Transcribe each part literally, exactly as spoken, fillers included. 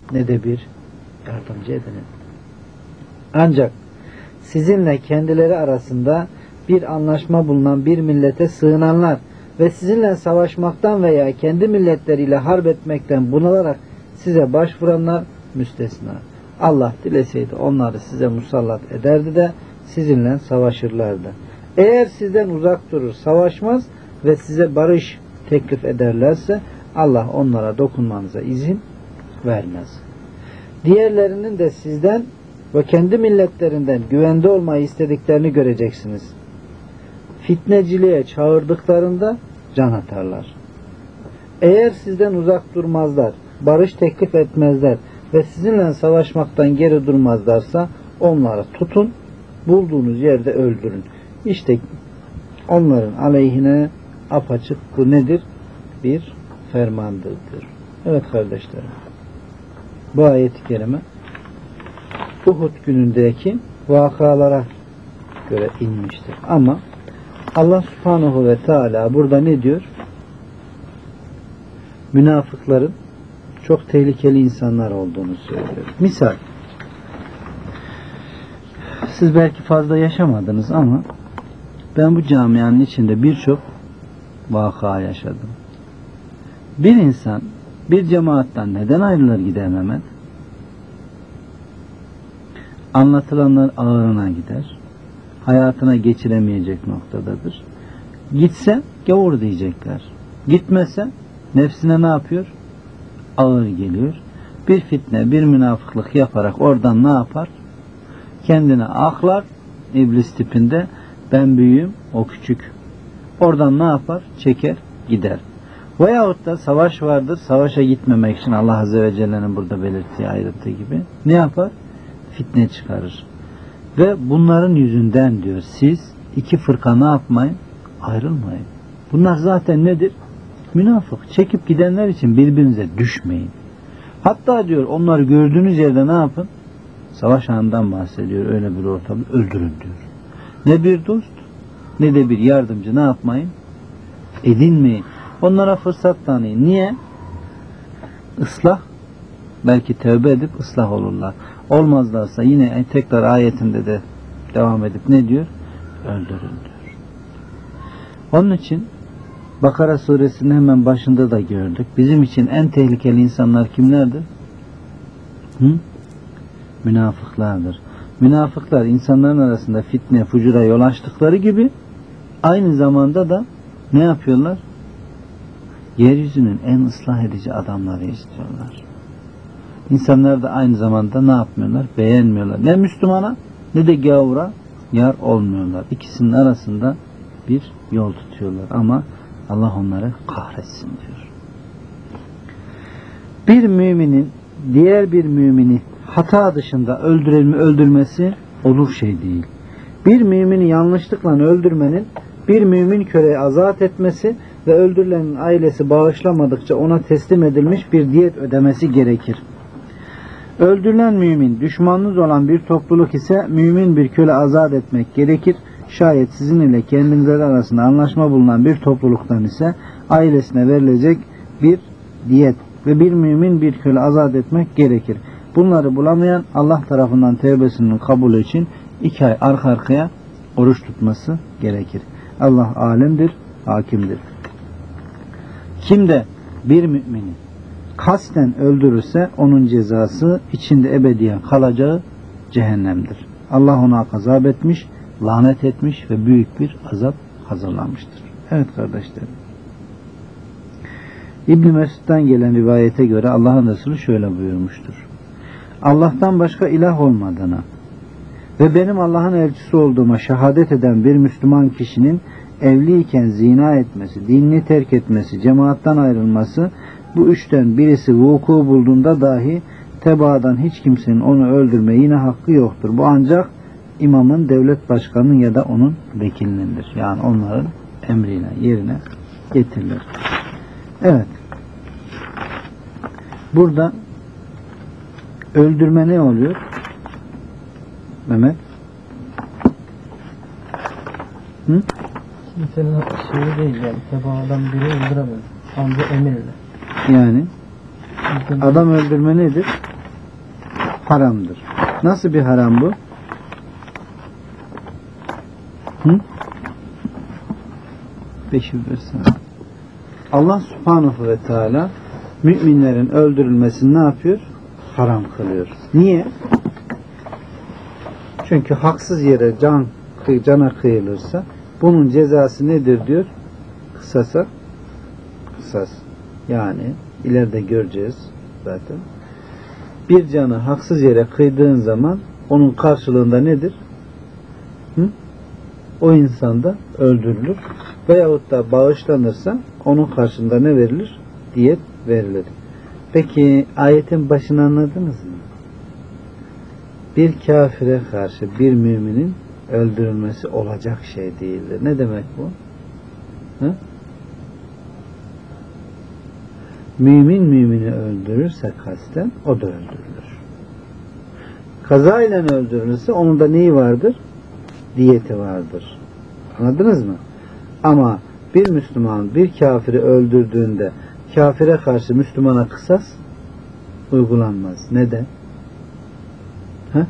ne de bir yardımcı edinin. Ancak sizinle kendileri arasında bir anlaşma bulunan bir millete sığınanlar ve sizinle savaşmaktan veya kendi milletleriyle harp etmekten bunalarak size başvuranlar müstesna. Allah dileseydi onları size musallat ederdi de sizinle savaşırlardı. Eğer sizden uzak durur, savaşmaz ve size barış teklif ederlerse Allah onlara dokunmanıza izin vermez. Diğerlerinin de sizden ve kendi milletlerinden güvende olmayı istediklerini göreceksiniz. Fitneciliğe çağırdıklarında can atarlar. Eğer sizden uzak durmazlar, barış teklif etmezler ve sizinle savaşmaktan geri durmazlarsa onları tutun, bulduğunuz yerde öldürün. İşte onların aleyhine apaçık bu nedir? Bir fermandır diyor. Evet kardeşlerim. Bu ayet-i kerime Uhud günündeki vakalara göre inmiştir. Ama Allah subhanahu ve teala burada ne diyor? Münafıkların çok tehlikeli insanlar olduğunu söylüyor. Misal, siz belki fazla yaşamadınız ama ben bu camianın içinde birçok vaka yaşadım. Bir insan bir cemaattan neden ayrılır gider Mehmet? Anlatılanlar ağırına gider. Hayatına geçiremeyecek noktadadır. Gitse gavur diyecekler. Gitmese nefsine ne yapıyor? Ağır geliyor. Bir fitne, bir münafıklık yaparak oradan ne yapar? Kendine aklar, iblis tipinde, ben büyüğüm, o küçük. Oradan ne yapar? Çeker, gider. Veyahut da savaş vardır, savaşa gitmemek için Allah Azze ve Celle'nin burada belirttiği ayrıntı gibi ne yapar? Fitne çıkarır. Ve bunların yüzünden diyor, siz iki fırka ne yapmayın? Ayrılmayın. Bunlar zaten nedir? Münafık. Çekip gidenler için birbirinize düşmeyin. Hatta diyor, onları gördüğünüz yerde ne yapın? Savaş anından bahsediyor, öyle bir ortamda öldürün diyor. Ne bir dost ne de bir yardımcı ne yapmayın? Edinmeyin. Onlara fırsat tanıyın. Niye? Islah. Belki tövbe edip ıslah olurlar. Olmazlarsa yine tekrar ayetinde de devam edip ne diyor? Öldürün diyor. Onun için Bakara suresinin hemen başında da gördük. Bizim için en tehlikeli insanlar kimlerdir? Hı? Münafıklardır. Münafıklar insanların arasında fitne, fucura yol açtıkları gibi aynı zamanda da ne yapıyorlar? Yeryüzünün en ıslah edici adamları istiyorlar. İnsanlar da aynı zamanda ne yapmıyorlar? Beğenmiyorlar. Ne Müslümana ne de gavura yar olmuyorlar. İkisinin arasında bir yol tutuyorlar. Ama Allah onları kahretsin diyor. Bir müminin diğer bir mümini hata dışında öldürülme öldürmesi olur şey değil. Bir mümini yanlışlıkla öldürmenin bir mümin köleyi azat etmesi ve öldürülenin ailesi bağışlamadıkça ona teslim edilmiş bir diyet ödemesi gerekir. Öldürülen mümin düşmanınız olan bir topluluk ise mümin bir köle azat etmek gerekir. Şayet sizin ile kendinizler arasında anlaşma bulunan bir topluluktan ise ailesine verilecek bir diyet ve bir mümin bir köle azat etmek gerekir. Bunları bulamayan Allah tarafından tevbesinin kabulü için iki ay arka arkaya oruç tutması gerekir. Allah alemdir, hakimdir. Kim de bir mümini kasten öldürürse onun cezası içinde ebediyen kalacağı cehennemdir. Allah ona gazap etmiş, lanet etmiş ve büyük bir azap hazırlamıştır. Evet kardeşlerim. İbn Mesud'dan gelen rivayete göre Allah'ın Resulü şöyle buyurmuştur. Allah'tan başka ilah olmadığına ve benim Allah'ın elçisi olduğuma şehadet eden bir Müslüman kişinin evliyken zina etmesi, dinini terk etmesi, cemaattan ayrılması, bu üçten birisi vuku bulduğunda dahi tebaadan hiç kimsenin onu öldürmeye yine hakkı yoktur. Bu ancak imamın, devlet başkanının ya da onun vekilindendir. Yani onların emrine, yerine getirilir. Evet. Burada öldürme ne oluyor? Mehmet? Hı? Kimsenin şeyi değil yani. Tebaadan biri öldüremez. Ancak emirle. Yani adam öldürme nedir? haramdır. Nasıl bir haram bu? Hı? Beşi versene. Allah Subhanahu ve Teala müminlerin öldürülmesini ne yapıyor? Haram kılıyor. Niye? Çünkü haksız yere can cana kıyılırsa bunun cezası nedir diyor? Kısasa kısas. Yani ileride göreceğiz zaten. Bir canı haksız yere kıydığın zaman onun karşılığında nedir? Hı? O insan da öldürülür. Veyahut da bağışlanırsa onun karşılığında ne verilir? Diyet verilir. Peki ayetin başını anladınız mı? Bir kafire karşı bir müminin öldürülmesi olacak şey değildir. Ne demek bu? Hı? Mümin mümini öldürürse kasten o da öldürülür. Kazayla öldürülürse onun da neyi vardır? Diyeti vardır. Anladınız mı? Ama bir Müslüman bir kafiri öldürdüğünde kafire karşı Müslümana kısas uygulanmaz. Neden? Ha?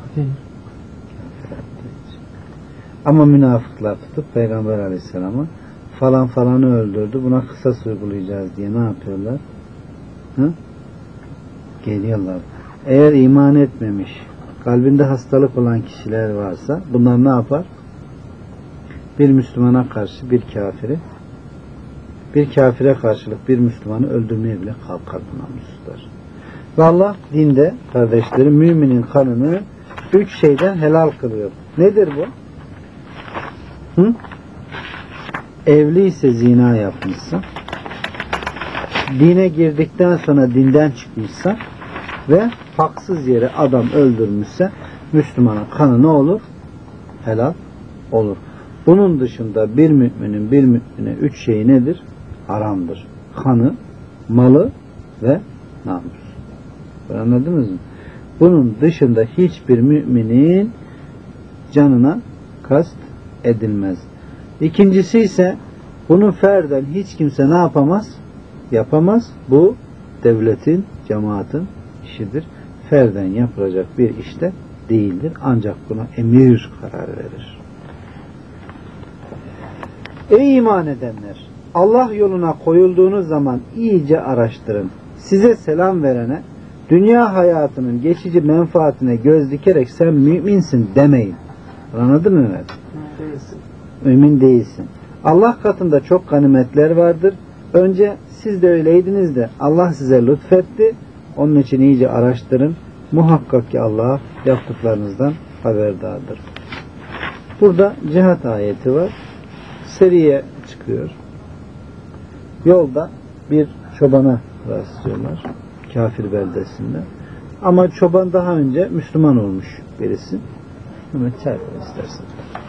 Ama münafıklar tutup Peygamber Aleyhisselam'a falan falanı öldürdü, buna kısas uygulayacağız diye ne yapıyorlar? Ha? Geliyorlar. Eğer iman etmemiş, kalbinde hastalık olan kişiler varsa bunlar ne yapar? Bir Müslümana karşı bir kafiri, bir kafire karşılık bir Müslümanı öldürmeye bile kalkar namuslar. Ve Allah dinde kardeşlerim müminin kanını üç şeyden helal kılıyor. Nedir bu? Hı? Evli ise zina yapmışsa, dine girdikten sonra dinden çıkmışsa ve haksız yere adam öldürmüşse Müslümanın kanı ne olur? Helal olur. Bunun dışında bir müminin bir mümine üç şey nedir? Haramdır. Kanı, malı ve namus. Anladınız mı? Bunun dışında hiçbir müminin canına kast edilmez. İkincisi ise bunu ferden hiç kimse ne yapamaz? Yapamaz. Bu devletin, cemaatin işidir. Ferden yapılacak bir işte değildir. Ancak buna emir karar verir. Ey iman edenler! Allah yoluna koyulduğunuz zaman iyice araştırın. Size selam verene dünya hayatının geçici menfaatine göz dikerek sen müminsin demeyin. Anladın mı? Evet. Değilsin. Mümin değilsin. Allah katında çok ganimetler vardır. Önce siz de öyleydiniz de Allah size lütfetti. Onun için iyice araştırın. Muhakkak ki Allah yaptıklarınızdan haberdardır. Burada cihat ayeti var. Seriye çıkıyor. Yolda bir çobana rastlıyorlar. Kafir beldesinde. Ama çoban daha önce Müslüman olmuş birisi. Mehmet çarpın istersen.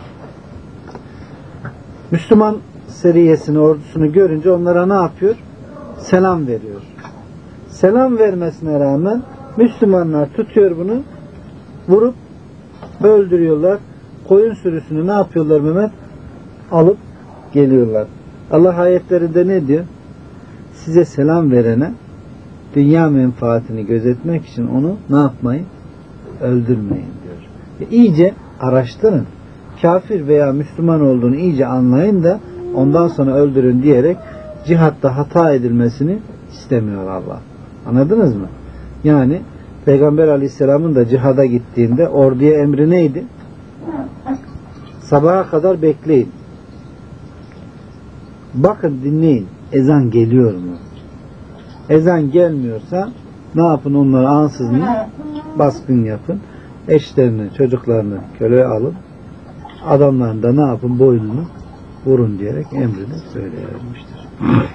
Müslüman seriyesini, ordusunu görünce onlara ne yapıyor? Selam veriyor. Selam vermesine rağmen Müslümanlar tutuyor bunu, vurup öldürüyorlar. Koyun sürüsünü ne yapıyorlar Mehmet? Alıp geliyorlar. Allah ayetlerinde ne diyor? Size selam verene dünya menfaatini gözetmek için onu ne yapmayın? Öldürmeyin diyor. E, iyice araştırın. Kafir veya Müslüman olduğunu iyice anlayın da ondan sonra öldürün diyerek cihatta hata edilmesini istemiyor Allah. Anladınız mı? Yani Peygamber Aleyhisselam'ın da cihada gittiğinde orduya emri neydi? Sabaha kadar bekleyin. Bakın dinleyin. Ezan geliyor mu? Ezan gelmiyorsa ne yapın? Onları ansızın baskın yapın. Eşlerini, çocuklarını köleye alın. Adamların da ne yapın? Boynunu vurun diyerek emrini söyleyebilmiştir.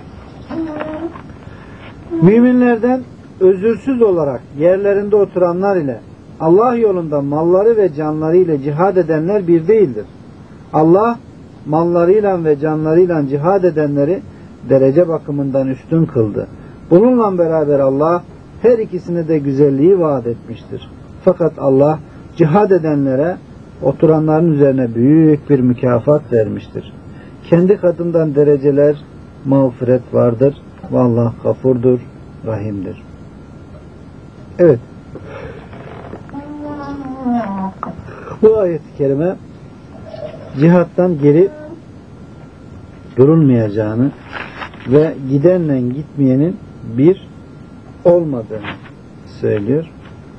Müminlerden özürsüz olarak yerlerinde oturanlar ile Allah yolunda malları ve canları ile cihad edenler bir değildir. Allah mallarıyla ve canlarıyla cihad edenleri derece bakımından üstün kıldı. Bununla beraber Allah her ikisine de güzelliği vaat etmiştir. Fakat Allah cihad edenlere oturanların üzerine büyük bir mükafat vermiştir. Kendi katından dereceler, mağfiret vardır. Vallahi gafurdur, rahimdir. Evet. Bu ayet-i kerime cihattan geri durulmayacağını ve gidenle gitmeyenin bir olmadığını söylüyor.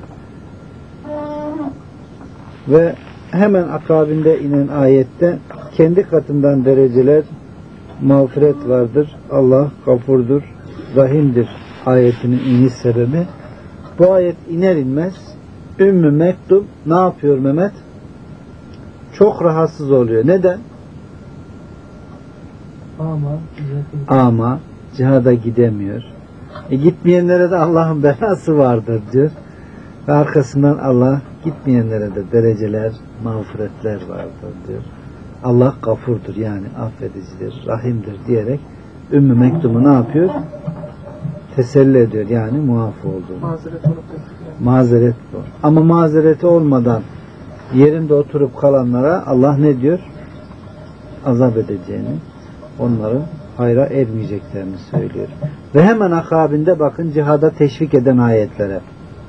Ve hemen akabinde inen ayette kendi katından dereceler, mağfiret vardır, Allah gafurdur, rahimdir ayetinin iniş sebebi. Bu ayet iner inmez Ümmü Mektum ne yapıyor Mehmet? Çok rahatsız oluyor. Neden? Ama Ama cihada gidemiyor. E gitmeyenlere de Allah'ın belası vardır diyor. Ve arkasından Allah gitmeyenlere de dereceler, mağfiretler vardır diyor. Allah gafurdur, yani affedicidir, rahimdir diyerek Ümmü Mektum'u ne yapıyor? Teselli ediyor, yani muaf olduğunu. mazeret olup Mazeret bu. Ama mazereti olmadan yerinde oturup kalanlara Allah ne diyor? Azap edeceğini, onların hayra ermeyeceklerini söylüyor. Ve hemen akabinde bakın cihada teşvik eden ayetlere.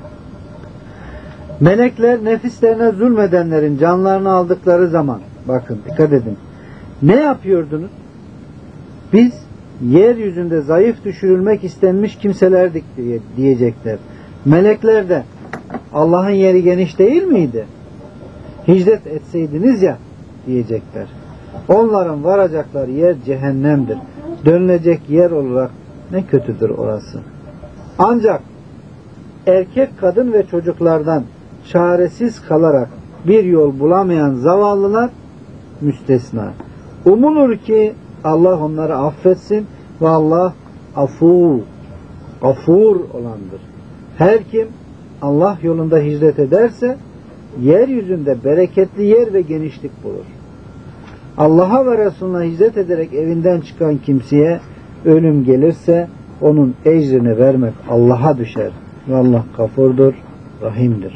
Melekler nefislerine zulmedenlerin canlarını aldıkları zaman, bakın dikkat edin, ne yapıyordunuz? Biz yeryüzünde zayıf düşürülmek istenmiş kimselerdik diye, diyecekler. Melekler de Allah'ın yeri geniş değil miydi? Hicret etseydiniz ya diyecekler. Onların varacakları yer cehennemdir. Dönülecek yer olarak ne kötüdür orası. Ancak erkek, kadın ve çocuklardan çaresiz kalarak bir yol bulamayan zavallılar müstesna. Umulur ki Allah onları affetsin ve Allah afu, gafur olandır. Her kim Allah yolunda hicret ederse yeryüzünde bereketli yer ve genişlik bulur. Allah'a ve Resulüne hicret ederek evinden çıkan kimseye ölüm gelirse onun ecrini vermek Allah'a düşer. Ve Allah gafurdur, rahimdir.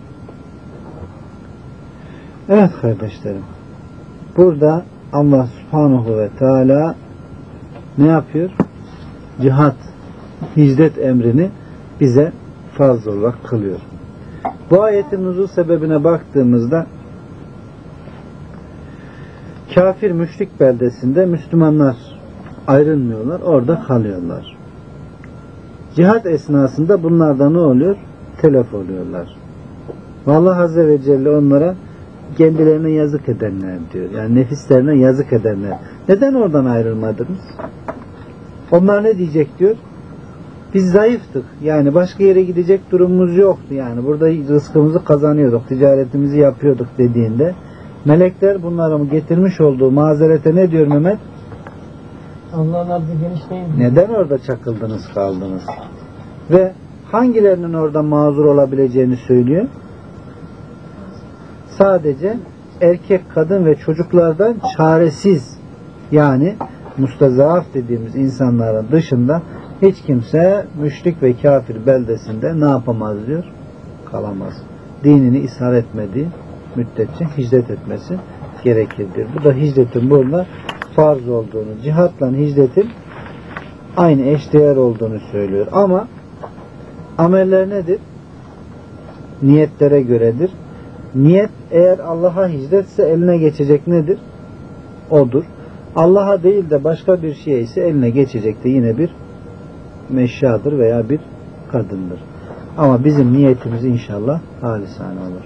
Evet kardeşlerim, burada Allah subhanahu ve teala ne yapıyor? Cihat, hicret emrini bize farz olarak kılıyor. Bu ayetin nuzul sebebine baktığımızda kafir müşrik beldesinde Müslümanlar ayrılmıyorlar, orada kalıyorlar. Cihat esnasında bunlardan ne oluyor? Telef oluyorlar. Allah Azze ve Celle onlara kendilerine yazık edenler diyor. Yani nefislerine yazık edenler. Neden oradan ayrılmadınız? Onlar ne diyecek diyor? Biz zayıftık. Yani başka yere gidecek durumumuz yoktu. Yani burada rızkımızı kazanıyorduk, ticaretimizi yapıyorduk dediğinde melekler bunların getirmiş olduğu mazerete ne diyor Mehmet? Allah'ın ardı geniş değil mi? Neden orada çakıldınız kaldınız? Ve hangilerinin orada mazur olabileceğini söylüyor? Sadece erkek, kadın ve çocuklardan çaresiz, yani mustazaaf dediğimiz insanların dışında hiç kimse müşrik ve kafir beldesinde ne yapamaz diyor? Kalamaz. Dinini ishar etmediği müddetçe hicret etmesi gerekir diyor. Bu da hicretin burada farz olduğunu, cihatla hicretin aynı eşdeğer olduğunu söylüyor. Ama ameller nedir? Niyetlere göredir. Niyet eğer Allah'a hicretse eline geçecek nedir? Odur. Allah'a değil de başka bir şeye ise eline geçecek de yine bir meşyadır veya bir kadındır. Ama bizim niyetimiz inşallah halisane olur.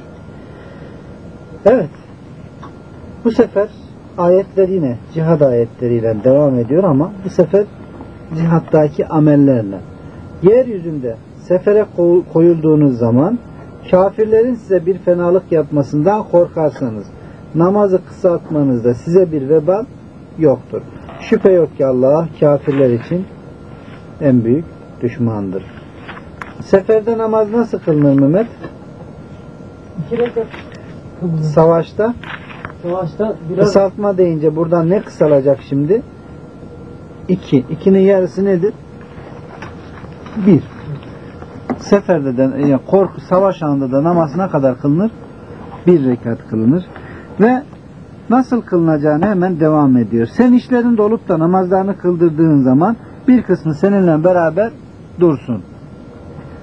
Evet. Bu sefer ayetler yine cihad ayetleriyle devam ediyor ama bu sefer cihattaki amellerle. Yeryüzünde sefere koyulduğunuz zaman kafirlerin size bir fenalık yapmasından korkarsanız namazı kısaltmanızda size bir vebal yoktur. Şüphe yok ki Allah kafirler için en büyük düşmandır. Seferde namaz nasıl kılınır Mehmet? İki rekat kılınır. Savaşta? Savaşta biraz Kısaltma deyince buradan ne kısalacak şimdi? İki. İkinin yarısı nedir? Bir. Seferde de yani korku, savaş anında da namaz ne kadar kılınır? Bir rekat kılınır. Ve nasıl kılınacağını hemen devam ediyor. Sen işlerinde olup da namazlarını kıldırdığın zaman bir kısmı seninle beraber dursun.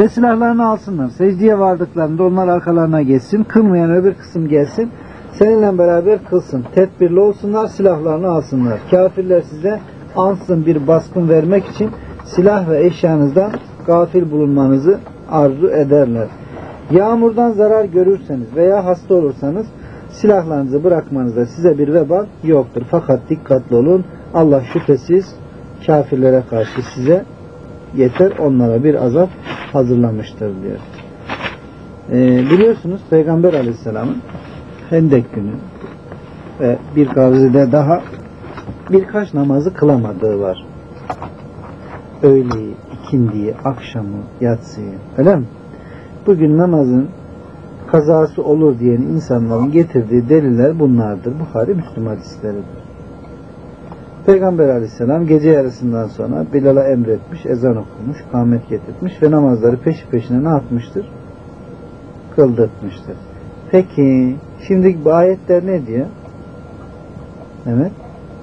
Ve silahlarını alsınlar. Secdeye vardıklarında onlar arkalarına geçsin. Kılmayan öbür kısım gelsin. Seninle beraber kılsın. Tedbirli olsunlar. Silahlarını alsınlar. Kafirler size ansızın bir baskın vermek için silah ve eşyanızdan gafil bulunmanızı arzu ederler. Yağmurdan zarar görürseniz veya hasta olursanız silahlarınızı bırakmanızda size bir vebal yoktur. Fakat dikkatli olun. Allah şüphesiz kafirlere karşı size yeter, onlara bir azap hazırlamıştır diyor. Ee, biliyorsunuz Peygamber Aleyhisselam'ın Hendek günü ve bir gazide daha birkaç namazı kılamadığı var. Öğleyi, ikindiyi, akşamı, yatsıyı. Öyle mi? Bugün namazın kazası olur diyen insanların getirdiği deliller bunlardır. Buhari, Müslüm hadisleridir. Peygamber Aleyhisselam gece yarısından sonra Bilal'a emretmiş, ezan okumuş, kâmet getirtmiş ve namazları peşi peşine ne yapmıştır? Kıldırtmıştır. Peki, şimdi bu ayetler ne diyor? Evet.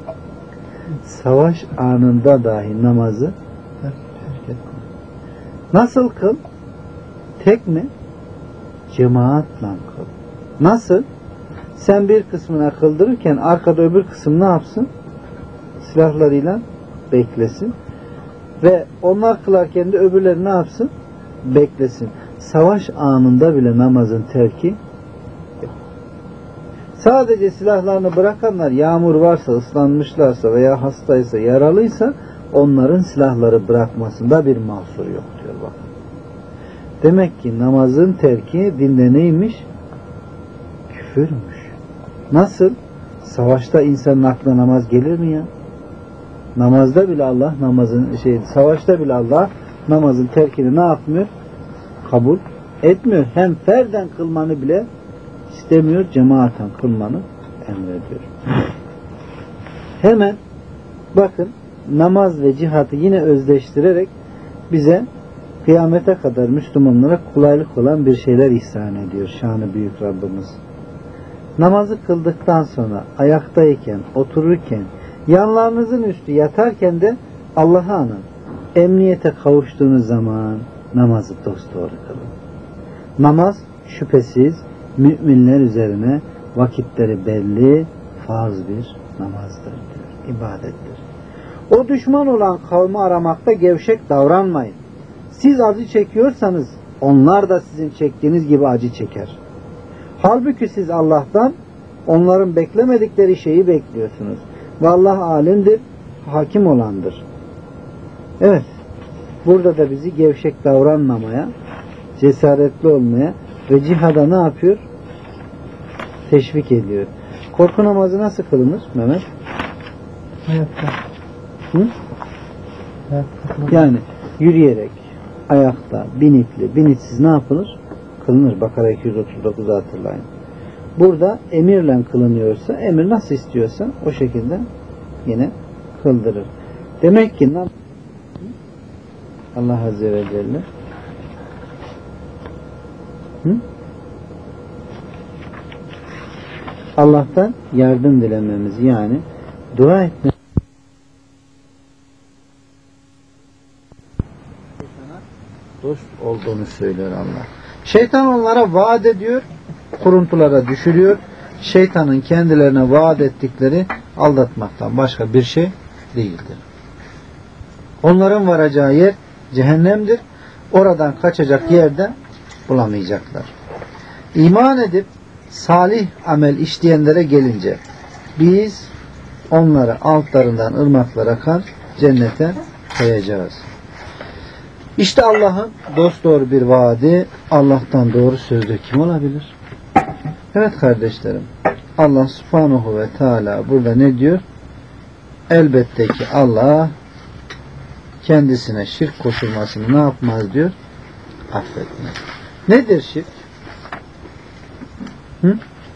Savaş anında dahi namazı nasıl kıl? Tek mi? Cemaatle kıl. Nasıl? Sen bir kısmına kıldırırken arkada öbür kısım ne yapsın? Silahlarıyla beklesin. Ve onlar kılarken de öbürleri ne yapsın? Beklesin. Savaş anında bile namazın terki yok. Sadece silahlarını bırakanlar yağmur varsa, ıslanmışlarsa veya hastaysa, yaralıysa onların silahları bırakmasında bir mahsur yok diyor bak. Demek ki namazın terki dinde neymiş? Küfürmüş. Nasıl? Savaşta insanın aklına namaz gelir mi ya? Namazda bile Allah namazın şey savaşta bile Allah namazın terkini ne yapmıyor? Kabul etmiyor. Hem ferden kılmanı bile istemiyor, cemaaten kılmanı emrediyor. Hemen bakın namaz ve cihatı yine özdeştirerek bize kıyamete kadar Müslümanlara kolaylık olan bir şeyler ihsan ediyor şanı büyük Rabbimiz. Namazı kıldıktan sonra ayaktayken, otururken, yanlarınızın üstü yatarken de Allah'a anın. Emniyete kavuştuğunuz zaman namazı dosdoğru kılın. Namaz şüphesiz müminler üzerine vakitleri belli, farz bir namazdır diyor, ibadettir. O düşman olan kavmi aramakta gevşek davranmayın. Siz acı çekiyorsanız onlar da sizin çektiğiniz gibi acı çeker. Halbuki siz Allah'tan onların beklemedikleri şeyi bekliyorsunuz. Ve Allah alimdir, hakim olandır. Evet, burada da bizi gevşek davranmamaya, cesaretli olmaya ve cihada ne yapıyor? Teşvik ediyor. Korku namazı nasıl kılınır Mehmet? Ayakta. Hı? Ayakta. Yani yürüyerek, ayakta, binikli, binitsiz ne yapılır? Kılınır. Bakara iki yüz otuz dokuzu hatırlayın. Burada emirle kılınıyorsa, emir nasıl istiyorsa o şekilde yine kıldırır. Demek ki Allah Azze ve Celle Hı? Allah'tan yardım dilememiz, yani dua etmemiz dost olduğunu söylüyor Allah. Şeytan onlara vaat ediyor, kuruntulara düşürüyor. Şeytanın kendilerine vaat ettikleri aldatmaktan başka bir şey değildir. Onların varacağı yer cehennemdir. Oradan kaçacak yerde bulamayacaklar. İman edip salih amel işleyenlere gelince biz onları altlarından ırmaklar akan cennete koyacağız. İşte Allah'ın dosdoğru bir vaadi, Allah'tan doğru sözlü kim olabilir? Evet kardeşlerim, Allah Subhanahu ve Teala burada ne diyor? Elbette ki Allah kendisine şirk koşulmasını ne yapmaz diyor? Affetmez. Nedir şirk? Hı?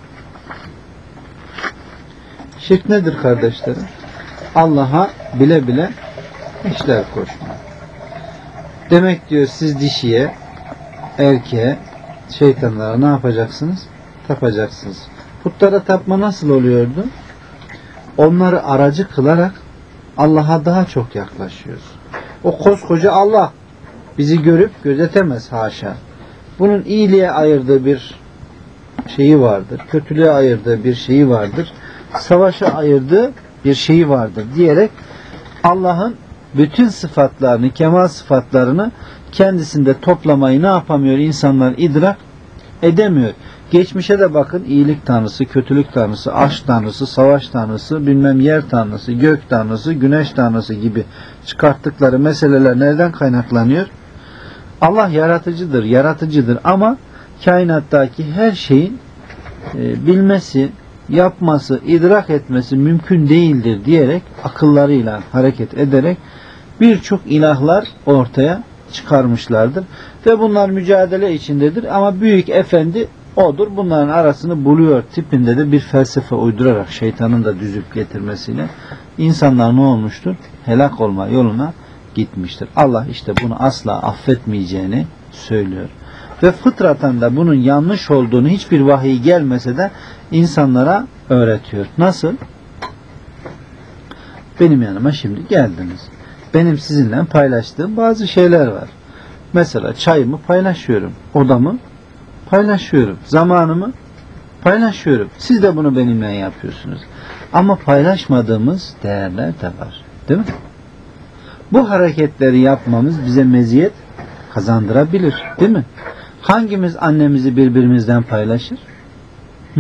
Şirk nedir kardeşlerim? Allah'a bile bile işler koşma. Demek diyor siz dişiye, erkeğe, şeytanlara ne yapacaksınız? Tapacaksınız. Putlara tapma nasıl oluyordu? Onları aracı kılarak Allah'a daha çok yaklaşıyoruz. O koskoca Allah bizi görüp gözetemez haşa. Bunun iyiliğe ayırdığı bir şeyi vardır. Kötülüğe ayırdığı bir şeyi vardır. Savaşa ayırdığı bir şeyi vardır diyerek Allah'ın bütün sıfatlarını, kemal sıfatlarını kendisinde toplamayı ne yapamıyor? İnsanlar idrak edemiyor. Geçmişe de bakın, iyilik tanrısı, kötülük tanrısı, aşk tanrısı, savaş tanrısı, bilmem yer tanrısı, gök tanrısı, güneş tanrısı gibi çıkarttıkları meseleler nereden kaynaklanıyor? Allah yaratıcıdır, yaratıcıdır ama kainattaki her şeyin e, bilmesi, yapması, idrak etmesi mümkün değildir diyerek akıllarıyla hareket ederek birçok ilahlar ortaya çıkarmışlardır. Ve bunlar mücadele içindedir ama büyük efendi odur. Bunların arasını buluyor tipinde de bir felsefe uydurarak şeytanın da düzüp getirmesiyle insanlar ne olmuştur? Helak olma yoluna gitmiştir. Allah işte bunu asla affetmeyeceğini söylüyor. Ve fıtraten de bunun yanlış olduğunu hiçbir vahiy gelmese de insanlara öğretiyor. Nasıl? Benim yanıma şimdi geldiniz. Benim sizinle paylaştığım bazı şeyler var. Mesela çayımı paylaşıyorum. Odamı paylaşıyorum. Zamanımı paylaşıyorum. Siz de bunu benimle yapıyorsunuz. Ama paylaşmadığımız değerler de var. Değil mi? Bu hareketleri yapmamız bize meziyet kazandırabilir. Değil mi? Hangimiz annemizi birbirimizden paylaşır? Hı?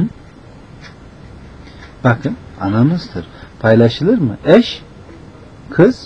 Bakın, anamızdır. Paylaşılır mı? Eş, kız.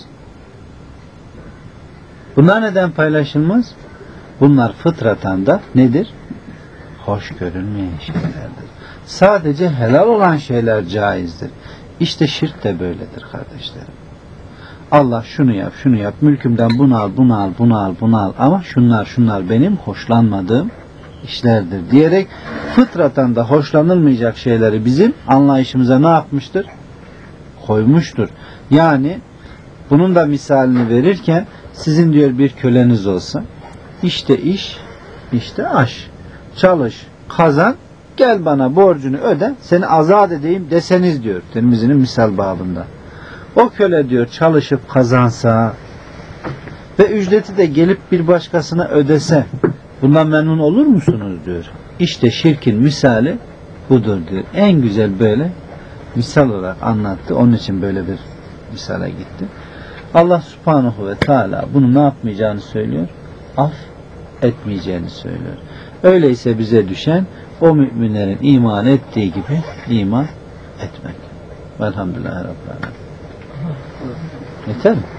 Bunlar neden paylaşılmaz? Bunlar fıtraten da nedir? Hoş görülmeyen şeylerdir. Sadece helal olan şeyler caizdir. İşte şirk de böyledir kardeşlerim. Allah şunu yap, şunu yap, mülkümden bunu al, bunu al, bunu al, bunu al ama şunlar, şunlar benim hoşlanmadığım işlerdir diyerek fıtraten da hoşlanılmayacak şeyleri bizim anlayışımıza ne yapmıştır? Koymuştur. Yani bunun da misalini verirken sizin diyor bir köleniz olsa, işte iş, işte aş, çalış, kazan, gel bana borcunu öde, seni azat edeyim deseniz diyor Tirmizi'nin misal babında. O köle diyor çalışıp kazansa ve ücreti de gelip bir başkasına ödese bundan memnun olur musunuz diyor. İşte şirkin misali budur diyor. En güzel böyle misal olarak anlattı. Onun için böyle bir misale gitti. Allah subhanahu ve teala bunu ne yapmayacağını söylüyor? Af etmeyeceğini söylüyor. Öyleyse bize düşen o müminlerin iman ettiği gibi iman etmek. Velhamdülillahi Rabbil Alemin. Yeter mi?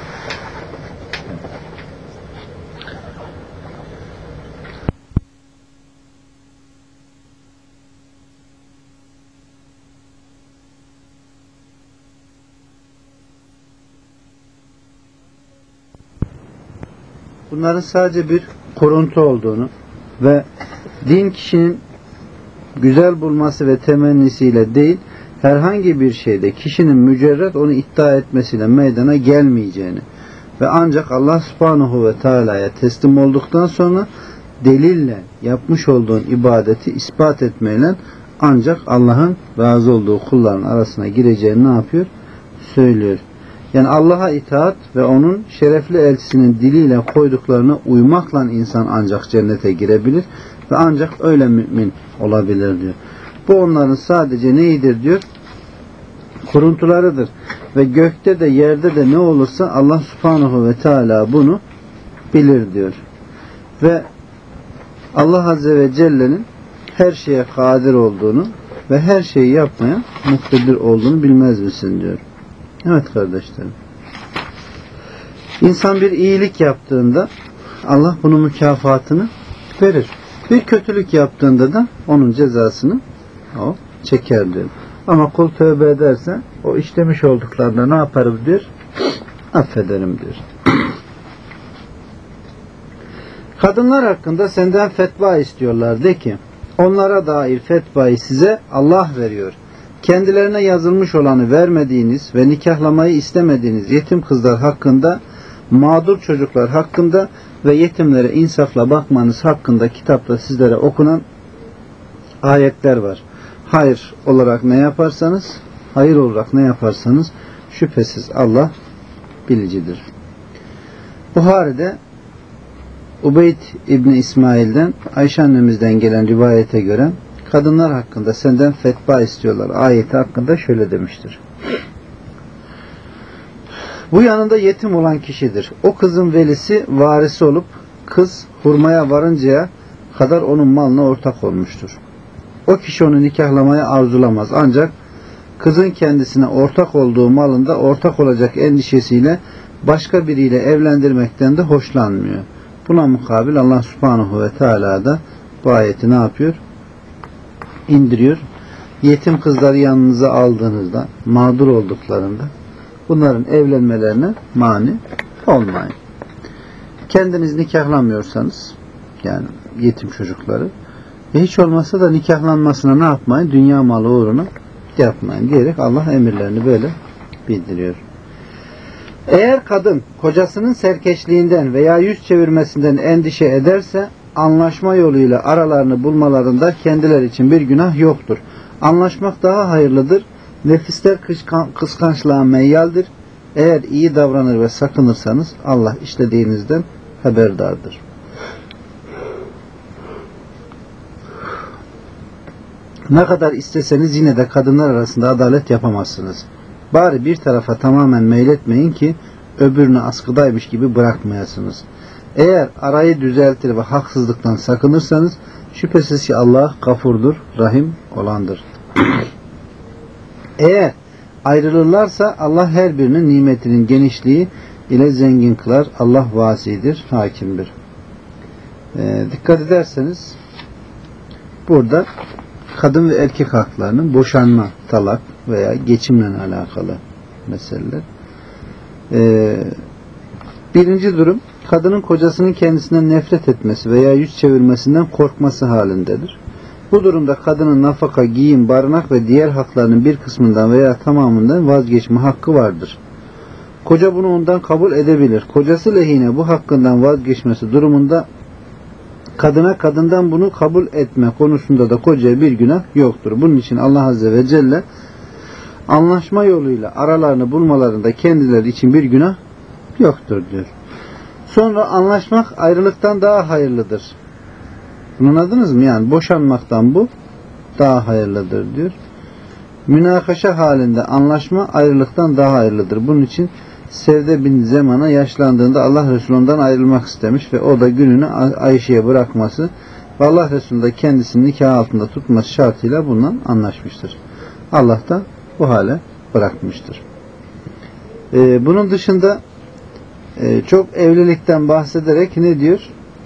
Bunların sadece bir kuruntu olduğunu ve din kişinin güzel bulması ve temennisiyle değil, herhangi bir şeyde kişinin mücerret onu iddia etmesiyle meydana gelmeyeceğini ve ancak Allah subhanahu ve teala'ya teslim olduktan sonra delille yapmış olduğun ibadeti ispat etmeyle ancak Allah'ın razı olduğu kulların arasına gireceğini ne yapıyor? Söylüyor. Yani Allah'a itaat ve onun şerefli elçisinin diliyle koyduklarına uymakla insan ancak cennete girebilir ve ancak öyle mümin olabilir diyor. Bu onların sadece neyidir diyor? Kuruntularıdır. Ve gökte de yerde de ne olursa Allah subhanahu ve teala bunu bilir diyor. Ve Allah azze ve celle'nin her şeye kadir olduğunu ve her şeyi yapmaya muktedir olduğunu bilmez misin diyor. Evet kardeşlerim. İnsan bir iyilik yaptığında Allah bunun mükafatını verir. Bir kötülük yaptığında da onun cezasını o çeker diyor. Ama kul tövbe ederse o işlemiş olduklarında ne yaparım diyor? Affederim diyor. Kadınlar hakkında senden fetva istiyorlar. De ki onlara dair fetvayı size Allah veriyor. Kendilerine yazılmış olanı vermediğiniz ve nikahlamayı istemediğiniz yetim kızlar hakkında, mağdur çocuklar hakkında ve yetimlere insafla bakmanız hakkında kitapta sizlere okunan ayetler var. Hayır olarak ne yaparsanız, hayır olarak ne yaparsanız şüphesiz Allah bilicidir. Buhari'de Ubeyd İbni İsmail'den Ayşe annemizden gelen rivayete göre kadınlar hakkında senden fetva istiyorlar ayeti hakkında şöyle demiştir. Bu yanında yetim olan kişidir. O kızın velisi varisi olup kız hurmaya varıncaya kadar onun malına ortak olmuştur. O kişi onu nikahlamaya arzulamaz. Ancak kızın kendisine ortak olduğu malında ortak olacak endişesiyle başka biriyle evlendirmekten de hoşlanmıyor. Buna mukabil Allah Subhanahu ve Teala da bu ayeti ne yapıyor? İndiriyor. Yetim kızları yanınıza aldığınızda, mağdur olduklarında bunların evlenmelerine mani olmayın. Kendiniz nikahlamıyorsanız, yani yetim çocukları, ve hiç olmazsa da nikahlanmasına ne yapmayın? Dünya malı uğruna yapmayın diyerek Allah emirlerini böyle bildiriyor. Eğer kadın kocasının serkeşliğinden veya yüz çevirmesinden endişe ederse anlaşma yoluyla aralarını bulmalarında kendileri için bir günah yoktur. Anlaşmak daha hayırlıdır. Nefisler kıskançlığa meyyaldir. Eğer iyi davranır ve sakınırsanız Allah işlediğinizden haberdardır. Ne kadar isteseniz yine de kadınlar arasında adalet yapamazsınız. Bari bir tarafa tamamen meyletmeyin ki öbürünü askıdaymış gibi bırakmayasınız. Eğer arayı düzeltir ve haksızlıktan sakınırsanız şüphesiz ki Allah gafurdur, rahim olandır. Eğer ayrılırlarsa Allah her birinin nimetinin genişliği ile zengin kılar. Allah vasidir, hakimdir. Ee, dikkat ederseniz burada kadın ve erkek haklarının boşanma, talak veya geçimle alakalı meseleler. Ee, birinci durum, kadının kocasının kendisinden nefret etmesi veya yüz çevirmesinden korkması halindedir. Bu durumda kadının nafaka, giyim, barınak ve diğer haklarının bir kısmından veya tamamından vazgeçme hakkı vardır. Koca bunu ondan kabul edebilir. Kocası lehine bu hakkından vazgeçmesi durumunda kadına kadından bunu kabul etme konusunda da kocaya bir günah yoktur. Bunun için Allah Azze ve Celle anlaşma yoluyla aralarını bulmalarında kendileri için bir günah yoktur diyor. Sonra anlaşmak ayrılıktan daha hayırlıdır. Bunu anladınız mı? Yani boşanmaktan bu daha hayırlıdır diyor. Münakaşa halinde anlaşma ayrılıktan daha hayırlıdır. Bunun için Sevde bin Zeman'a yaşlandığında Allah Resulü ondan ayrılmak istemiş ve o da gününü Ayşe'ye bırakması ve Allah Resulü de kendisini nikah altında tutması şartıyla bundan anlaşmıştır. Allah da bu hale bırakmıştır. Ee, bunun dışında e, çok evlilikten bahsederek ne diyor?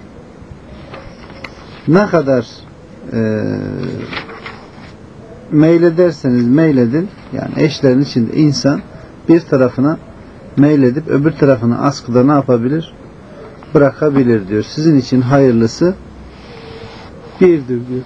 Ne kadar e, meylederseniz meyledin, yani eşlerin içinde insan bir tarafına meyledip öbür tarafını askıda ne yapabilir? Bırakabilir diyor. Sizin için hayırlısı birdir diyor.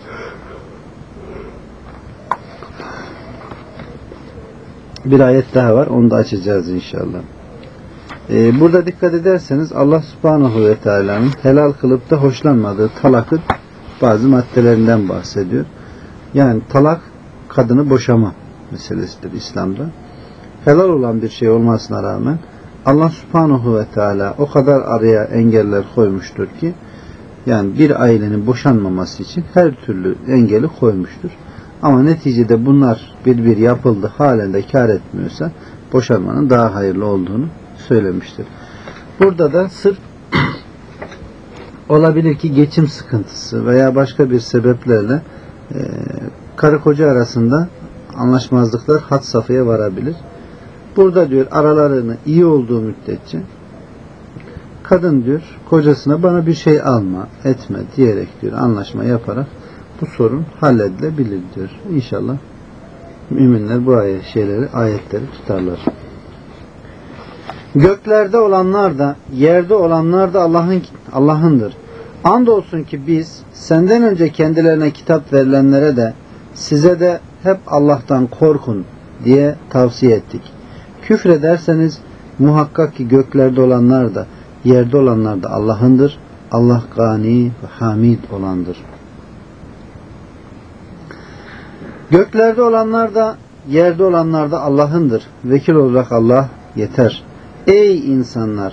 Bir ayet daha var. Onu da açacağız inşallah. Ee, burada dikkat ederseniz Allah Subhanahu ve Teala'nın helal kılıp da hoşlanmadığı talakın bazı maddelerinden bahsediyor. Yani talak kadını boşama meselesidir İslam'da. Helal olan bir şey olmasına rağmen Allah Subhanahu ve Teala o kadar araya engeller koymuştur ki, yani bir ailenin boşanmaması için her türlü engeli koymuştur. Ama neticede bunlar bir bir yapıldı halinde kar etmiyorsa boşanmanın daha hayırlı olduğunu söylemiştir. Burada da sırf olabilir ki geçim sıkıntısı veya başka bir sebeplerle e, karı koca arasında anlaşmazlıklar had safhaya varabilir. Burada diyor aralarını iyi olduğu müddetçe kadın diyor kocasına bana bir şey alma etme diyerek diyor anlaşma yaparak bu sorun halledilebilir diyor. İnşallah müminler bu ayet şeyleri ayetleri tutarlar. Göklerde olanlar da yerde olanlar da Allah'ın Allah'ındır. Andolsun ki biz senden önce kendilerine kitap verilenlere de size de hep Allah'tan korkun diye tavsiye ettik. Küfrederseniz muhakkak ki göklerde olanlar da yerde olanlar da Allah'ındır. Allah gani ve hamid olandır. Göklerde olanlar da yerde olanlar da Allah'ındır. Vekil olarak Allah yeter. Ey insanlar!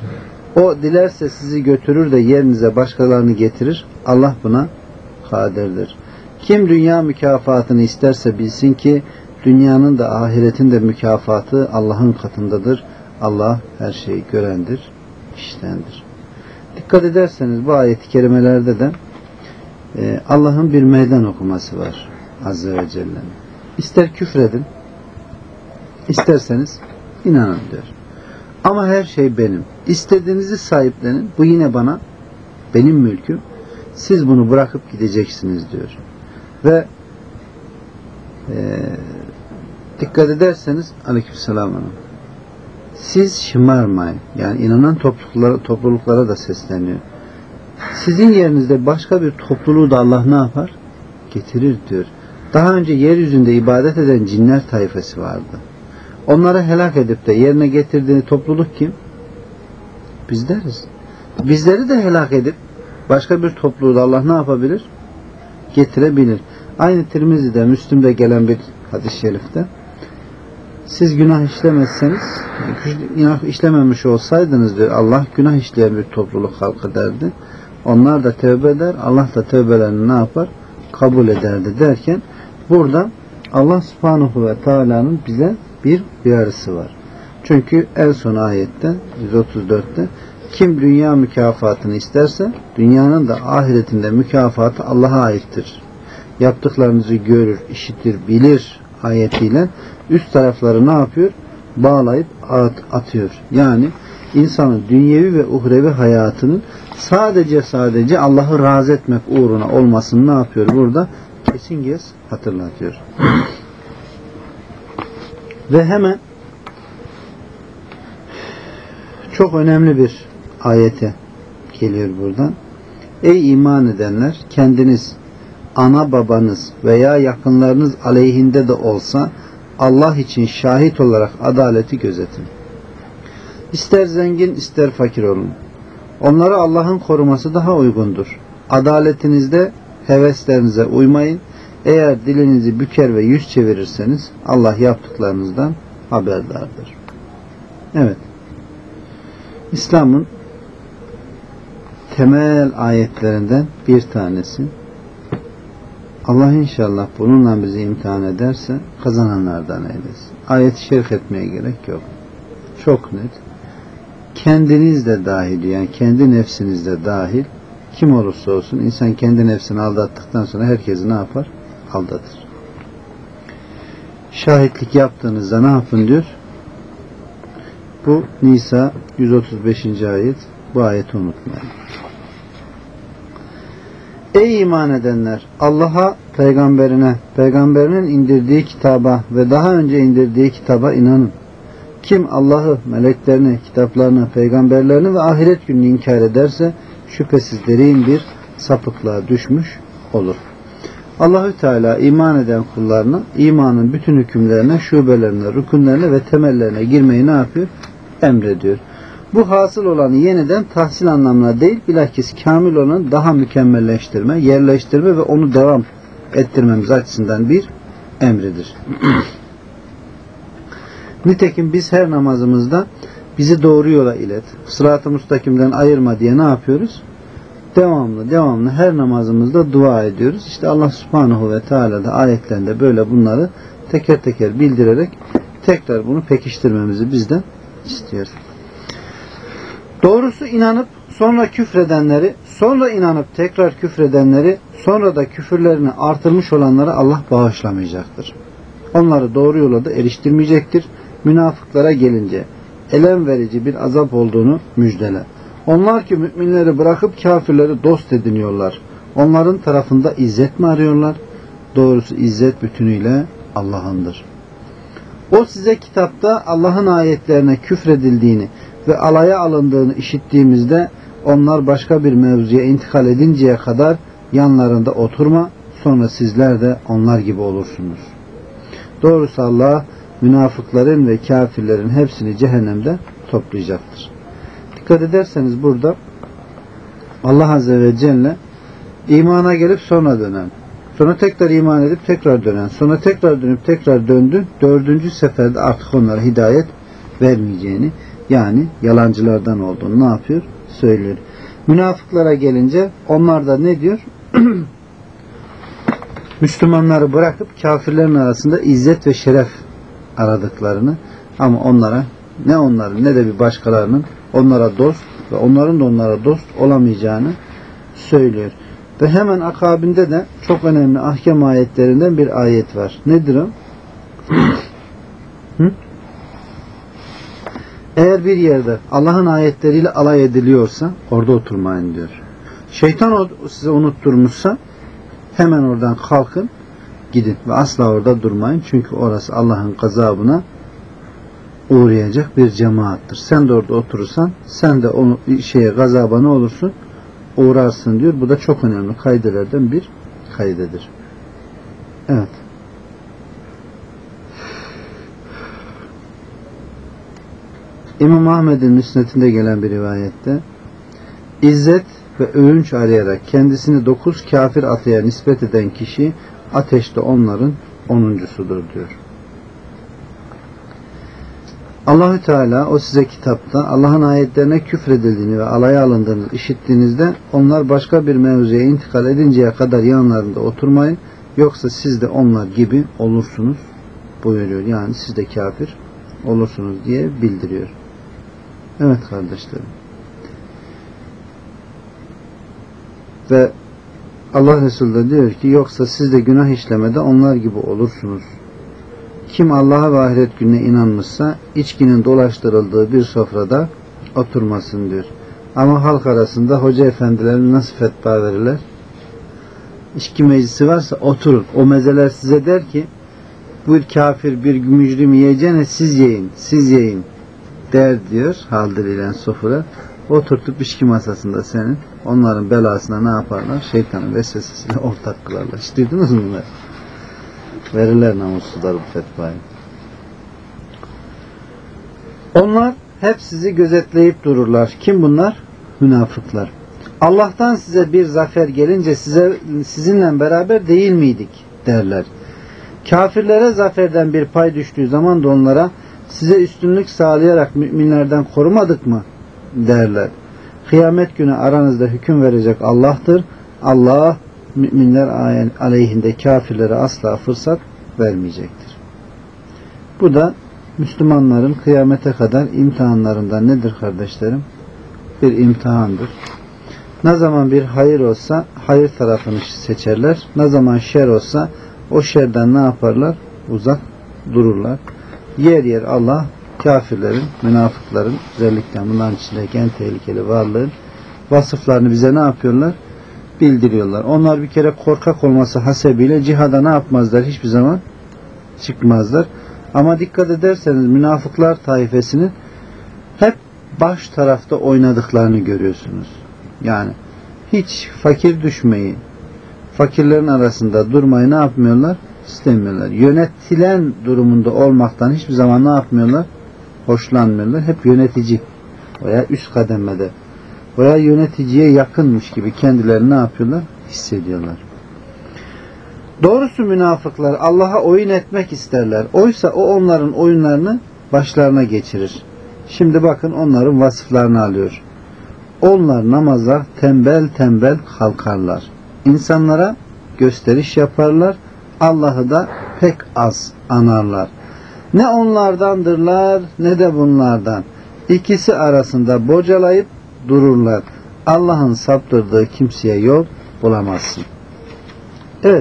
O dilerse sizi götürür de yerinize başkalarını getirir. Allah buna kadirdir. Kim dünya mükafatını isterse bilsin ki dünyanın da ahiretin de mükafatı Allah'ın katındadır. Allah her şeyi görendir, işitendir. Dikkat ederseniz bu ayet-i kerimelerde de e, Allah'ın bir meydan okuması var Azze ve Celle'nin. İster küfredin, isterseniz inanın diyor. Ama her şey benim. İstediğinizi sahiplenin. Bu yine bana, benim mülküm. Siz bunu bırakıp gideceksiniz diyor. Ve e, dikkat ederseniz aleykümselam hanım. Siz şımarmayın. Yani inanan topluluklara, topluluklara da sesleniyor. Sizin yerinizde başka bir topluluğu da Allah ne yapar? Getirir diyor. Daha önce yeryüzünde ibadet eden cinler tayfası vardı. Onları helak edip de yerine getirdiği topluluk kim? Bizleriz. Bizleri de helak edip başka bir topluluğu da Allah ne yapabilir? Getirebilir. Aynı Tirmizi'de, Müslim'de gelen bir hadis-i şerifte siz günah işlemezseniz, günah işlememiş olsaydınız diyor, Allah günah işleyen bir topluluk halk ederdi. Onlar da tövbe eder, Allah da tövbelerini ne yapar? Kabul ederdi derken burada Allah subhanahu ve teala'nın bize bir uyarısı var. Çünkü en son ayette yüz otuz dörtte kim dünya mükafatını isterse dünyanın da ahiretinde mükafatı Allah'a aittir. Yaptıklarınızı görür, işitir, bilir ayetiyle üst tarafları ne yapıyor? Bağlayıp at, atıyor. Yani insanın dünyevi ve uhrevi hayatının sadece sadece Allah'ı razı etmek uğruna olmasını ne yapıyor burada? Kesin kez hatırlatıyor. Ve hemen çok önemli bir ayete geliyor buradan. Ey iman edenler, kendiniz, ana babanız veya yakınlarınız aleyhinde de olsa Allah için şahit olarak adaleti gözetin. İster zengin ister fakir olun. Onları Allah'ın koruması daha uygundur. Adaletinizde heveslerinize uymayın. Eğer dilinizi büker ve yüz çevirirseniz Allah yaptıklarınızdan haberdardır. Evet. İslam'ın temel ayetlerinden bir tanesi. Allah inşallah bununla bizi imtihan ederse kazananlardan eylesin. Ayet-i şerif etmeye gerek yok. Çok net. Kendiniz de dahil, yani kendi nefsiniz de dahil, kim olursa olsun insan kendi nefsini aldattıktan sonra herkesi ne yapar? Aldatır. Şahitlik yaptığınızda ne yapın diyor? Bu Nisa yüz otuz beşinci ayet. Bu ayeti unutmayın. Ey iman edenler! Allah'a, peygamberine, peygamberinin indirdiği kitaba ve daha önce indirdiği kitaba inanın. Kim Allah'ı, meleklerini, kitaplarını, peygamberlerini ve ahiret gününü inkar ederse şüphesiz derin bir sapıklığa düşmüş olur. Allahü Teala iman eden kullarına imanın bütün hükümlerine, şubelerine, rükunlerine ve temellerine girmeyi ne yapıyor? Emrediyor. Bu hasıl olanı yeniden tahsil anlamına değil, bilakis kamil olanı daha mükemmelleştirme, yerleştirme ve onu devam ettirmemiz açısından bir emridir. Nitekim biz her namazımızda bizi doğru yola ilet, sırat-ı müstakimden ayırma diye ne yapıyoruz? Devamlı, devamlı her namazımızda dua ediyoruz. İşte Allah subhanahu ve teala da ayetlerinde böyle bunları teker teker bildirerek tekrar bunu pekiştirmemizi bizden istiyor. Doğrusu inanıp sonra küfredenleri, sonra inanıp tekrar küfredenleri, sonra da küfürlerini artırmış olanları Allah bağışlamayacaktır. Onları doğru yola da eriştirmeyecektir. Münafıklara gelince elem verici bir azap olduğunu müjdele. Onlar ki müminleri bırakıp kafirleri dost ediniyorlar. Onların tarafında izzet mi arıyorlar? Doğrusu izzet bütünüyle Allah'ındır. O size kitapta Allah'ın ayetlerine küfredildiğini ve alaya alındığını işittiğimizde onlar başka bir mevzuya intikal edinceye kadar yanlarında oturma, sonra sizler de onlar gibi olursunuz. Doğrusu Allah münafıkların ve kafirlerin hepsini cehennemde toplayacaktır. Dikkat ederseniz burada Allah Azze ve Celle imana gelip sonra dönen, sonra tekrar iman edip tekrar dönen, sonra tekrar dönüp tekrar döndü, dördüncü seferde artık onlara hidayet vermeyeceğini, Yani yalancılardan olduğunu ne yapıyor? Söylüyor. Münafıklara gelince onlar da ne diyor? Müslümanları bırakıp kafirlerin arasında izzet ve şeref aradıklarını, ama onlara ne onların ne de bir başkalarının onlara dost ve onların da onlara dost olamayacağını söylüyor. Ve hemen akabinde de çok önemli ahkam ayetlerinden bir ayet var. Nedir o? Hı? Eğer bir yerde Allah'ın ayetleriyle alay ediliyorsa orada oturmayın diyor. Şeytan size unutturmuşsa hemen oradan kalkın, gidin ve asla orada durmayın. Çünkü orası Allah'ın gazabına uğrayacak bir cemaattır. Sen de orada oturursan sen de onu şeye gazaba ne olursun? Uğrarsın diyor. Bu da çok önemli kaidelerden bir kaidedir. Evet. İmam Ahmed'in müsnedinde gelen bir rivayette İzzet ve övünç arayarak kendisini dokuz kafir atıya nispet eden kişi ateşte onların onuncusudur diyor. Allahü Teala o size kitapta Allah'ın ayetlerine küfredildiğini ve alaya alındığını işittiğinizde onlar başka bir mevzuya intikal edinceye kadar yanlarında oturmayın, yoksa siz de onlar gibi olursunuz buyuruyor. Yani siz de kafir olursunuz diye bildiriyor. Evet kardeşlerim. Ve Allah Resulü de diyor ki yoksa siz de günah işlemede onlar gibi olursunuz. Kim Allah'a ve ahiret gününe inanmışsa içkinin dolaştırıldığı bir sofrada oturmasın diyor. Ama halk arasında hoca efendilerin nasıl fetva verirler? İçki meclisi varsa oturun. O mezeler size der ki bir kafir bir mücrim yiyeceğine siz yiyin, siz yiyin der diyor haldirilen sofra. Oturtup içki masasında senin onların belasına ne yaparlar? Şeytanın vesvesesiyle ortak kılarlar. Hiç duydunuz mu bunları? Verirler namussuzlar bu fetvayı. Onlar hep sizi gözetleyip dururlar. Kim bunlar? Münafıklar. Allah'tan size bir zafer gelince size sizinle beraber değil miydik derler. Kafirlere zaferden bir pay düştüğü zaman da onlara size üstünlük sağlayarak müminlerden korumadık mı derler. Kıyamet günü aranızda hüküm verecek Allah'tır. Allah müminler aleyhinde kafirlere asla fırsat vermeyecektir. Bu da Müslümanların kıyamete kadar imtihanlarından nedir kardeşlerim? Bir imtihandır. Ne zaman bir hayır olsa hayır tarafını seçerler. Ne zaman şer olsa o şerden ne yaparlar? Uzak dururlar. Yer yer Allah kafirlerin, münafıkların, özellikle bunların içindeki en tehlikeli varlığın vasıflarını bize ne yapıyorlar? Bildiriyorlar. Onlar bir kere korkak olması hasebiyle cihada ne yapmazlar? Hiçbir zaman çıkmazlar. Ama dikkat ederseniz münafıklar taifesinin hep baş tarafta oynadıklarını görüyorsunuz. Yani hiç fakir düşmeyi, fakirlerin arasında durmayı ne yapmıyorlar? İstemiyorlar. Yönetilen durumunda olmaktan hiçbir zaman ne yapmıyorlar? Hoşlanmıyorlar. Hep yönetici veya üst kademede veya yöneticiye yakınmış gibi kendilerini ne yapıyorlar? Hissediyorlar. Doğrusu münafıklar Allah'a oyun etmek isterler. Oysa o onların oyunlarını başlarına geçirir. Şimdi bakın onların vasıflarını alıyor. Onlar namaza tembel tembel kalkarlar. İnsanlara gösteriş yaparlar. Allah'ı da pek az anarlar. Ne onlardandırlar ne de bunlardan. İkisi arasında bocalayıp dururlar. Allah'ın saptırdığı kimseye yol bulamazsın. Evet.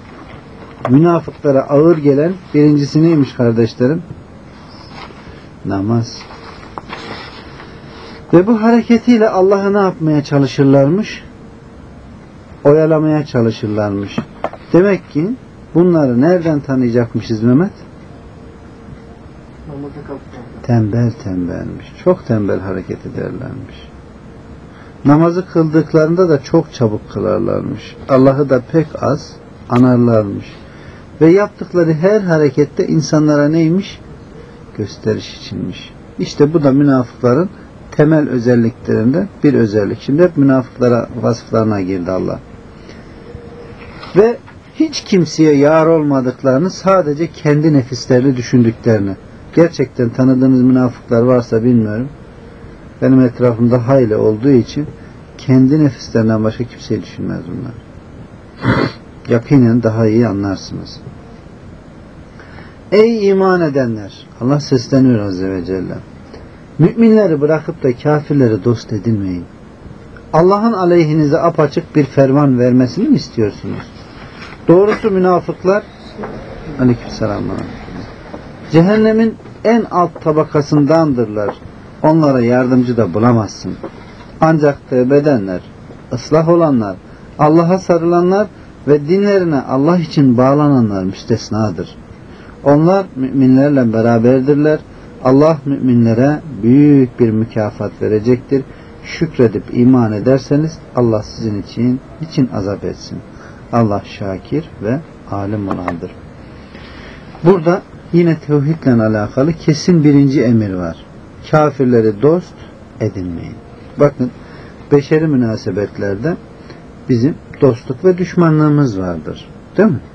Münafıklara ağır gelen birincisi neymiş kardeşlerim? Namaz. Ve bu hareketiyle Allah'ı ne yapmaya çalışırlarmış? Oyalamaya çalışırlarmış. Demek ki bunları nereden tanıyacakmışız Mehmet? Tembel tembelmiş. Çok tembel hareket ederlermiş. Namazı kıldıklarında da çok çabuk kılarlarmış. Allah'ı da pek az anarlarmış. Ve yaptıkları her harekette insanlara neymiş? Gösteriş içinmiş. İşte bu da münafıkların temel özelliklerinde bir özellik. Şimdi hep münafıklara vasıflarına girdi Allah. Ve hiç kimseye yar olmadıklarını, sadece kendi nefislerini düşündüklerini Gerçekten tanıdığınız münafıklar varsa bilmiyorum. Benim etrafımda hayli olduğu için kendi nefislerinden başka kimseyi düşünmez bunlar. Yakinen daha iyi anlarsınız. Ey iman edenler! Allah sesleniyor Azze ve Celle. Müminleri bırakıp da kafirleri dost edinmeyin. Allah'ın aleyhinize apaçık bir ferman vermesini mi istiyorsunuz? Doğrusu münafıklar Aleykümselam. Cehennemin en alt tabakasındandırlar. Onlara yardımcı da bulamazsın. Ancak tövbe edenler, ıslah olanlar, Allah'a sarılanlar ve dinlerine Allah için bağlananlar müstesnadır. Onlar müminlerle beraberdirler. Allah müminlere büyük bir mükafat verecektir. Şükredip iman ederseniz Allah sizin için için azap etsin. Allah şakir ve alim olandır. Burada yine tevhidle alakalı kesin birinci emir var. Kafirleri dost edinmeyin. Bakın, beşeri münasebetlerde bizim dostluk ve düşmanlığımız vardır. Değil mi?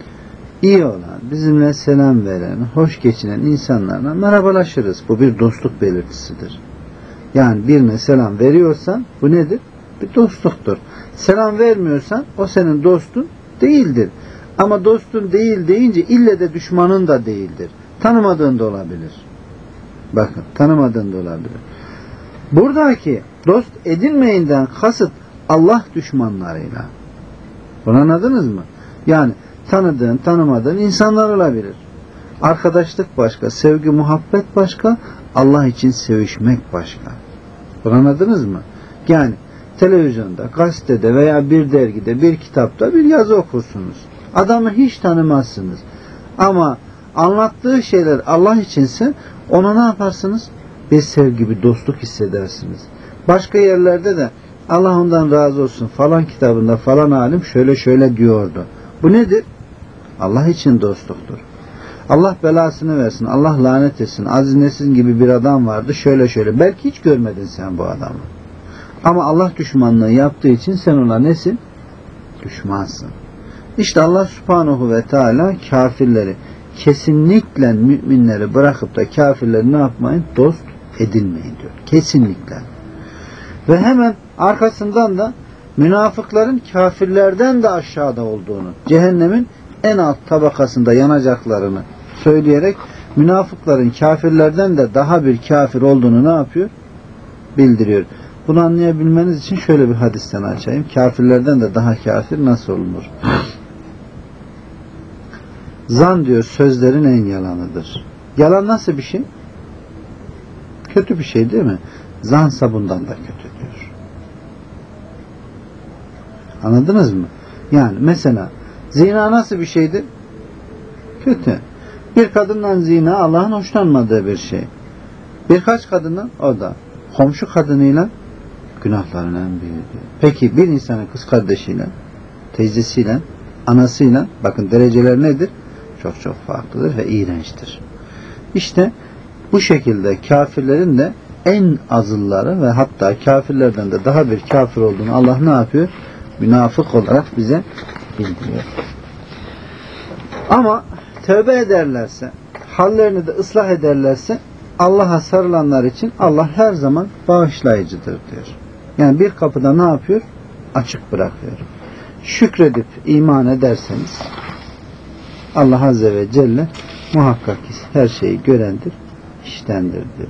İyi olan, bizimle selam veren, hoş geçinen insanlarla merhabalaşırız. Bu bir dostluk belirtisidir. Yani birine selam veriyorsan bu nedir? Bir dostluktur. Selam vermiyorsan o senin dostun değildir. Ama dostun değil deyince ille de düşmanın da değildir. Tanımadığın da olabilir. Bakın, tanımadığın da olabilir. Buradaki dost edinmeyinden kasıt Allah düşmanlarıyla. Bunu anladınız mı? Yani tanıdığın, tanımadığın insanlar olabilir. Arkadaşlık başka, sevgi, muhabbet başka, Allah için sevişmek başka. Bunu anladınız mı? Yani televizyonda, gazetede veya bir dergide, bir kitapta bir yazı okursunuz. Adamı hiç tanımazsınız. Ama anlattığı şeyler Allah içinse ona ne yaparsınız? Bir sevgi, bir dostluk hissedersiniz. Başka yerlerde de Allah ondan razı olsun falan kitabında falan alim şöyle şöyle diyordu. Bu nedir? Allah için dostluktur. Allah belasını versin, Allah lanet etsin. Aziz Nesin gibi bir adam vardı şöyle şöyle. Belki hiç görmedin sen bu adamı. Ama Allah düşmanlığı yaptığı için sen ona nesin? Düşmansın. İşte Allah Subhanahu ve Teala kafirleri, kesinlikle müminleri bırakıp da kafirleri ne yapmayın? Dost edinmeyin diyor. Kesinlikle. Ve hemen arkasından da münafıkların kafirlerden de aşağıda olduğunu, cehennemin en alt tabakasında yanacaklarını söyleyerek münafıkların kafirlerden de daha bir kafir olduğunu ne yapıyor? Bildiriyor. Bunu anlayabilmeniz için şöyle bir hadisten açayım. Kafirlerden de daha kafir nasıl olunur? Zan diyor sözlerin en yalanıdır. Yalan nasıl bir şey? Kötü bir şey değil mi? Zansa bundan da kötü diyor. Anladınız mı? Yani mesela zina nasıl bir şeydir? Kötü. Bir kadından zina Allah'ın hoşlanmadığı bir şey. Birkaç kadından o da. Komşu kadınıyla günahların en büyüğü. Peki bir insanın kız kardeşiyle, teyzesiyle, anasıyla bakın dereceler nedir? Çok çok farklıdır ve iğrençtir. İşte bu şekilde kafirlerin de en azılları ve hatta kafirlerden de daha bir kafir olduğunu Allah ne yapıyor? Münafık olarak bize bildiriyor. Ama tövbe ederlerse, hallerini de ıslah ederlerse Allah'a sarılanlar için Allah her zaman bağışlayıcıdır diyor. Yani bir kapıda ne yapıyor? Açık bırakıyor. Şükredip iman ederseniz Allah Azze ve Celle muhakkak ki her şeyi görendir, iştendir diyor.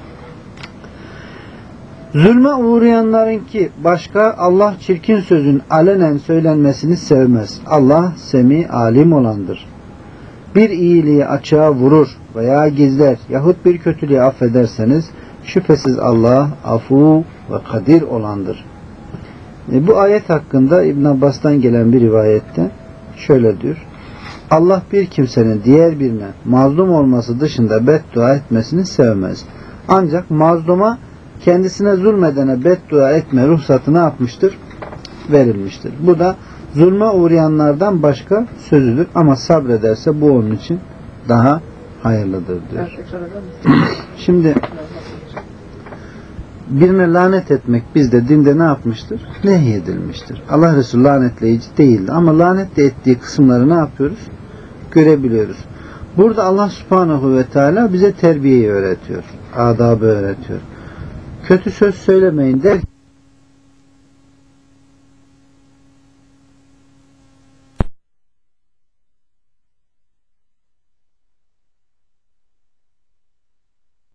Zulme uğrayanların ki başka Allah çirkin sözün alenen söylenmesini sevmez. Allah semi alim olandır. Bir iyiliği açığa vurur veya gizler yahut bir kötülüğü affederseniz şüphesiz Allah afu ve kadir olandır. E, bu ayet hakkında İbn Abbas'tan gelen bir rivayette şöyle diyor. Allah bir kimsenin diğer birine mazlum olması dışında beddua etmesini sevmez. Ancak mazluma kendisine zulmedene beddua etme ruhsatı ne yapmıştır? Verilmiştir. Bu da zulme uğrayanlardan başka sözüdür ama sabrederse bu onun için daha hayırlıdır diyor. Şimdi birine lanet etmek bizde dinde ne yapmıştır? Nehyedilmiştir. Allah Resulü lanetleyici değildi ama lanetle ettiği kısımları ne yapıyoruz? Görebiliyoruz. Burada Allah subhanahu ve teala bize terbiyeyi öğretiyor. Adabı öğretiyor. Kötü söz söylemeyin der